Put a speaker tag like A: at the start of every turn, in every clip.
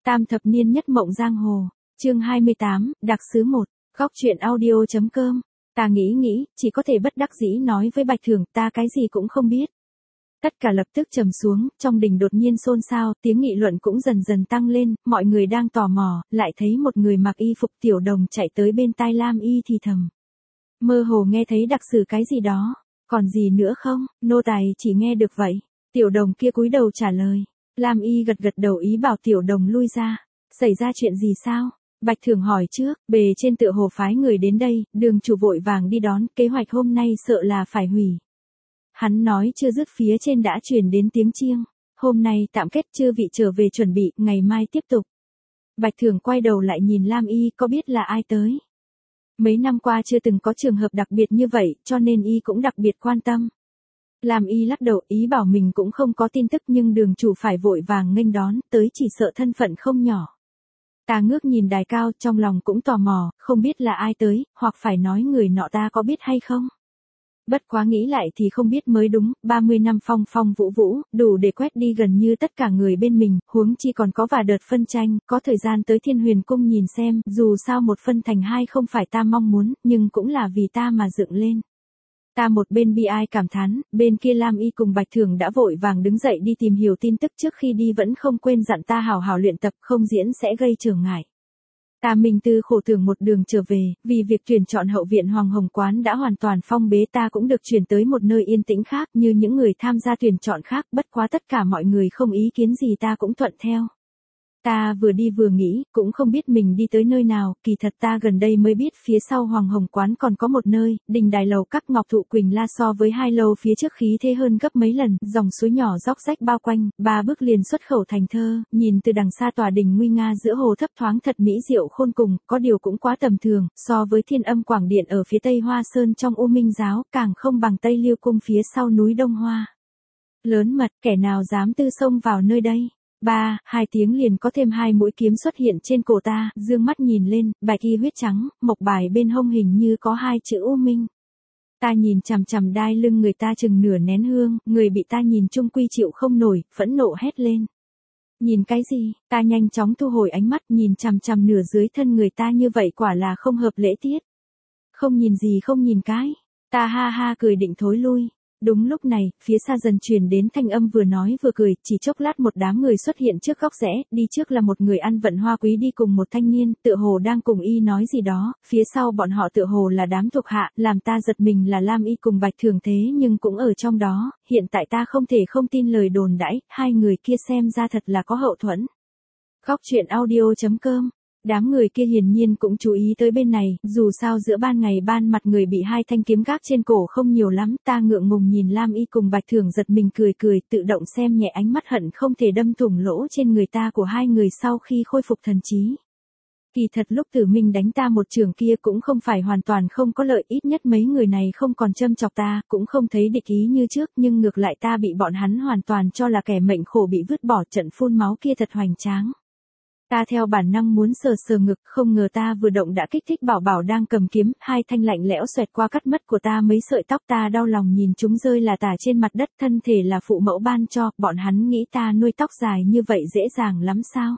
A: Tam thập niên nhất mộng giang hồ, chương 28, đặc sứ 1, góc truyện audio.com. Ta nghĩ, chỉ có thể bất đắc dĩ nói với Bạch Thường, ta cái gì cũng không biết. Tất cả lập tức trầm xuống, trong đình đột nhiên xôn xao, tiếng nghị luận cũng dần dần tăng lên, mọi người đang tò mò, lại thấy một người mặc y phục tiểu đồng chạy tới bên tai Lam Y thì thầm. Mơ hồ nghe thấy đặc sử cái gì đó, còn gì nữa không, nô tài chỉ nghe được vậy. Tiểu đồng kia cúi đầu trả lời. Lam Y gật đầu ý bảo tiểu đồng lui ra. Xảy ra chuyện gì sao? Bạch Thường hỏi trước, bề trên tựa hồ phái người đến đây, đường chủ vội vàng đi đón, kế hoạch hôm nay sợ là phải hủy. Hắn nói chưa dứt phía trên đã truyền đến tiếng chiêng. Hôm nay tạm kết chư vị trở về chuẩn bị, ngày mai tiếp tục. Bạch Thường quay đầu lại nhìn Lam Y có biết là ai tới. Mấy năm qua chưa từng có trường hợp đặc biệt như vậy, cho nên Y cũng đặc biệt quan tâm. Lam Y lắc đầu ý bảo mình cũng không có tin tức nhưng đường chủ phải vội vàng nghênh đón, tới chỉ sợ thân phận không nhỏ. Ta ngước nhìn đài cao trong lòng cũng tò mò, không biết là ai tới, hoặc phải nói người nọ ta có biết hay không. Bất quá nghĩ lại thì không biết mới đúng, 30 năm phong phong vũ vũ, đủ để quét đi gần như tất cả người bên mình, huống chi còn có vài đợt phân tranh, có thời gian tới Thiên Huyền Cung nhìn xem, dù sao một phân thành hai không phải ta mong muốn, nhưng cũng là vì ta mà dựng lên. Ta một bên bi ai cảm thán, bên kia Lam Y cùng Bạch Thường đã vội vàng đứng dậy đi tìm hiểu tin tức trước khi đi vẫn không quên dặn ta hào hào luyện tập không diễn sẽ gây trở ngại. Ta mình từ khổ tưởng một đường trở về, vì việc tuyển chọn hậu viện Hoàng Hồng Quán đã hoàn toàn phong bế ta cũng được chuyển tới một nơi yên tĩnh khác như những người tham gia tuyển chọn khác bất quá tất cả mọi người không ý kiến gì ta cũng thuận theo. Ta vừa đi vừa nghĩ, cũng không biết mình đi tới nơi nào, kỳ thật ta gần đây mới biết phía sau Hoàng Hồng Quán còn có một nơi, đình đài lầu các ngọc thụ Quỳnh La so với hai lầu phía trước khí thế hơn gấp mấy lần, dòng suối nhỏ róc rách bao quanh, 3 bước liền xuất khẩu thành thơ, nhìn từ đằng xa tòa đình nguy nga giữa hồ thấp thoáng thật mỹ diệu khôn cùng, có điều cũng quá tầm thường, so với Thiên Âm Quảng Điện ở phía tây Hoa Sơn trong U Minh Giáo, càng không bằng Tây Liêu Cung phía sau núi Đông Hoa. Lớn mật, kẻ nào dám tư xông vào nơi đây. 2 tiếng liền có thêm 2 mũi kiếm xuất hiện trên cổ ta, dương mắt nhìn lên, bạch y huyết trắng, mộc bài bên hông hình như có 2 chữ U Minh. Ta nhìn chằm chằm đai lưng người ta chừng nửa nén hương, người bị ta nhìn chung quy chịu không nổi, phẫn nộ hét lên. Nhìn cái gì, ta nhanh chóng thu hồi ánh mắt nhìn chằm chằm nửa dưới thân người ta như vậy quả là không hợp lễ tiết. Không nhìn gì không nhìn cái, ta ha ha cười định thối lui. Đúng lúc này, phía xa dần truyền đến thanh âm vừa nói vừa cười, chỉ chốc lát một đám người xuất hiện trước góc rẽ, đi trước là một người ăn vận hoa quý đi cùng một thanh niên, tựa hồ đang cùng Y nói gì đó, phía sau bọn họ tựa hồ là đám thuộc hạ, làm ta giật mình là Lam Y cùng Bạch Thường thế nhưng cũng ở trong đó, hiện tại ta không thể không tin lời đồn đãi, hai người kia xem ra thật là có hậu thuẫn. Góc truyện audio.com. Đám người kia hiển nhiên cũng chú ý tới bên này, dù sao giữa ban ngày ban mặt người bị 2 thanh kiếm gác trên cổ không nhiều lắm, ta ngượng ngùng nhìn Lam Y cùng Bạch Thường giật mình cười, tự động xem nhẹ ánh mắt hận không thể đâm thủng lỗ trên người ta của hai người sau khi khôi phục thần trí. Kỳ thật lúc Tử Minh đánh ta một trường kia cũng không phải hoàn toàn không có lợi, ít nhất mấy người này không còn châm chọc ta, cũng không thấy địch ý như trước, nhưng ngược lại ta bị bọn hắn hoàn toàn cho là kẻ mệnh khổ bị vứt bỏ, trận phun máu kia thật hoành tráng. Ta theo bản năng muốn sờ ngực, không ngờ ta vừa động đã kích thích Bảo Bảo đang cầm kiếm, 2 thanh lạnh lẽo xoẹt qua cắt mất của ta mấy sợi tóc, ta đau lòng nhìn chúng rơi là tả trên mặt đất, thân thể là phụ mẫu ban cho, bọn hắn nghĩ ta nuôi tóc dài như vậy dễ dàng lắm sao?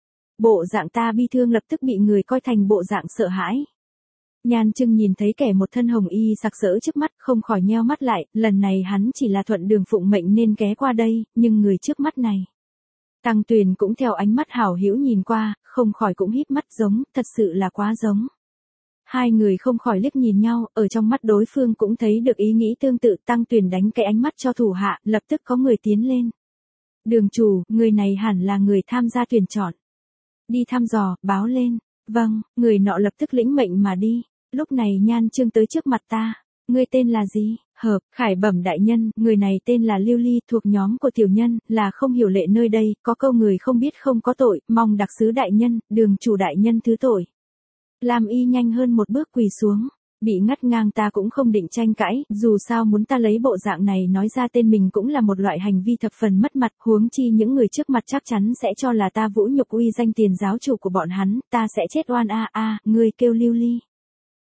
A: Bộ dạng ta bi thương lập tức bị người coi thành bộ dạng sợ hãi. Nhan Trưng nhìn thấy kẻ một thân hồng y sặc sỡ trước mắt, không khỏi nheo mắt lại, lần này hắn chỉ là thuận đường phụng mệnh nên ghé qua đây, nhưng người trước mắt này. Tăng Tuyền cũng theo ánh mắt hảo hữu nhìn qua, không khỏi cũng híp mắt giống, thật sự là quá giống. Hai người không khỏi liếc nhìn nhau, ở trong mắt đối phương cũng thấy được ý nghĩ tương tự, Tăng Tuyền đánh cái ánh mắt cho thủ hạ, lập tức có người tiến lên. Đường chủ, người này hẳn là người tham gia tuyển chọn. Đi thăm dò, báo lên. Vâng, người nọ lập tức lĩnh mệnh mà đi. Lúc này Nhan Trương tới trước mặt ta. Ngươi tên là gì? Hợp, Khải bẩm đại nhân, người này tên là Lưu Ly, thuộc nhóm của tiểu nhân, là không hiểu lệ nơi đây, có câu người không biết không có tội, mong đặc sứ đại nhân, đường chủ đại nhân thứ tội. Lam Y nhanh hơn một bước quỳ xuống, bị ngắt ngang ta cũng không định tranh cãi, dù sao muốn ta lấy bộ dạng này nói ra tên mình cũng là một loại hành vi thập phần mất mặt, huống chi những người trước mặt chắc chắn sẽ cho là ta vũ nhục uy danh tiền giáo chủ của bọn hắn, ta sẽ chết oan ngươi kêu Lưu Ly.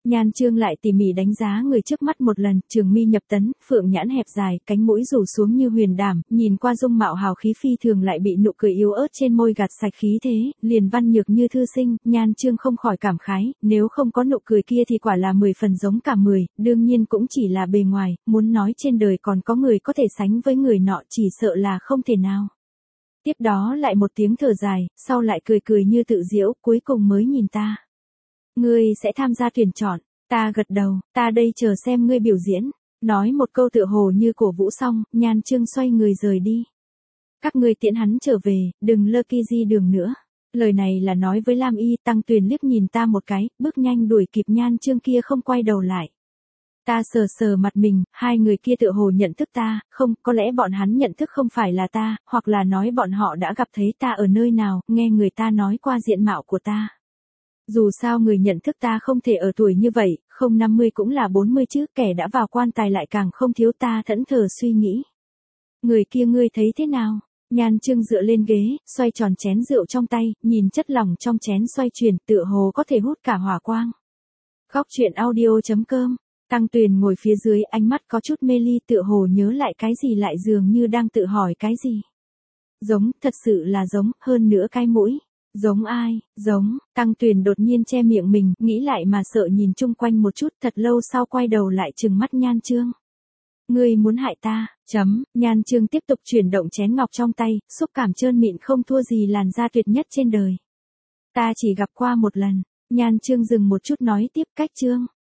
A: Nhan Chương lại tỉ mỉ đánh giá người trước mắt một lần, trường mi nhập tấn, phượng nhãn hẹp dài, cánh mũi rủ xuống như huyền đảm, nhìn qua dung mạo hào khí phi thường lại bị nụ cười yếu ớt trên môi gạt sạch khí thế, liền văn nhược như thư sinh, Nhan Chương không khỏi cảm khái, nếu không có nụ cười kia thì quả là 10 phần giống cả 10, đương nhiên cũng chỉ là bề ngoài, muốn nói trên đời còn có người có thể sánh với người nọ chỉ sợ là không thể nào. Tiếp đó lại một tiếng thở dài, sau lại cười cười như tự giễu, cuối cùng mới nhìn ta. Ngươi sẽ tham gia tuyển chọn, ta gật đầu, ta đây chờ xem ngươi biểu diễn. Nói một câu tựa hồ như cổ vũ xong, Nhan Chương xoay người rời đi. Các ngươi tiễn hắn trở về, đừng lơ ki di đường nữa. Lời này là nói với Lam Y, Tăng Tuyền liếc nhìn ta một cái, bước nhanh đuổi kịp Nhan Chương kia không quay đầu lại. Ta sờ sờ mặt mình, hai người kia tựa hồ nhận thức ta, không, có lẽ bọn hắn nhận thức không phải là ta, hoặc là nói bọn họ đã gặp thấy ta ở nơi nào, nghe người ta nói qua diện mạo của ta. Dù sao người nhận thức ta không thể ở tuổi như vậy, không 50 cũng là 40 chứ, kẻ đã vào quan tài lại càng không thiếu, ta thẫn thờ suy nghĩ. Người kia ngươi thấy thế nào? Nhan Chương dựa lên ghế, xoay tròn chén rượu trong tay, nhìn chất lỏng trong chén xoay chuyển, tựa hồ có thể hút cả hỏa quang. Góc truyện audio.com. Tăng Tuyền ngồi phía dưới, ánh mắt có chút mê ly, tựa hồ nhớ lại cái gì lại dường như đang tự hỏi cái gì. Giống, thật sự là giống, hơn nữa cái mũi. Giống ai, giống, Tăng Tuyền đột nhiên che miệng mình, nghĩ lại mà sợ nhìn chung quanh một chút, thật lâu sau quay đầu lại trừng mắt Nhan Chương. Ngươi muốn hại ta, Nhan Chương tiếp tục chuyển động chén ngọc trong tay, xúc cảm trơn mịn không thua gì làn da tuyệt nhất trên đời. Ta chỉ gặp qua một lần, Nhan Chương dừng một chút nói tiếp, cách Chương.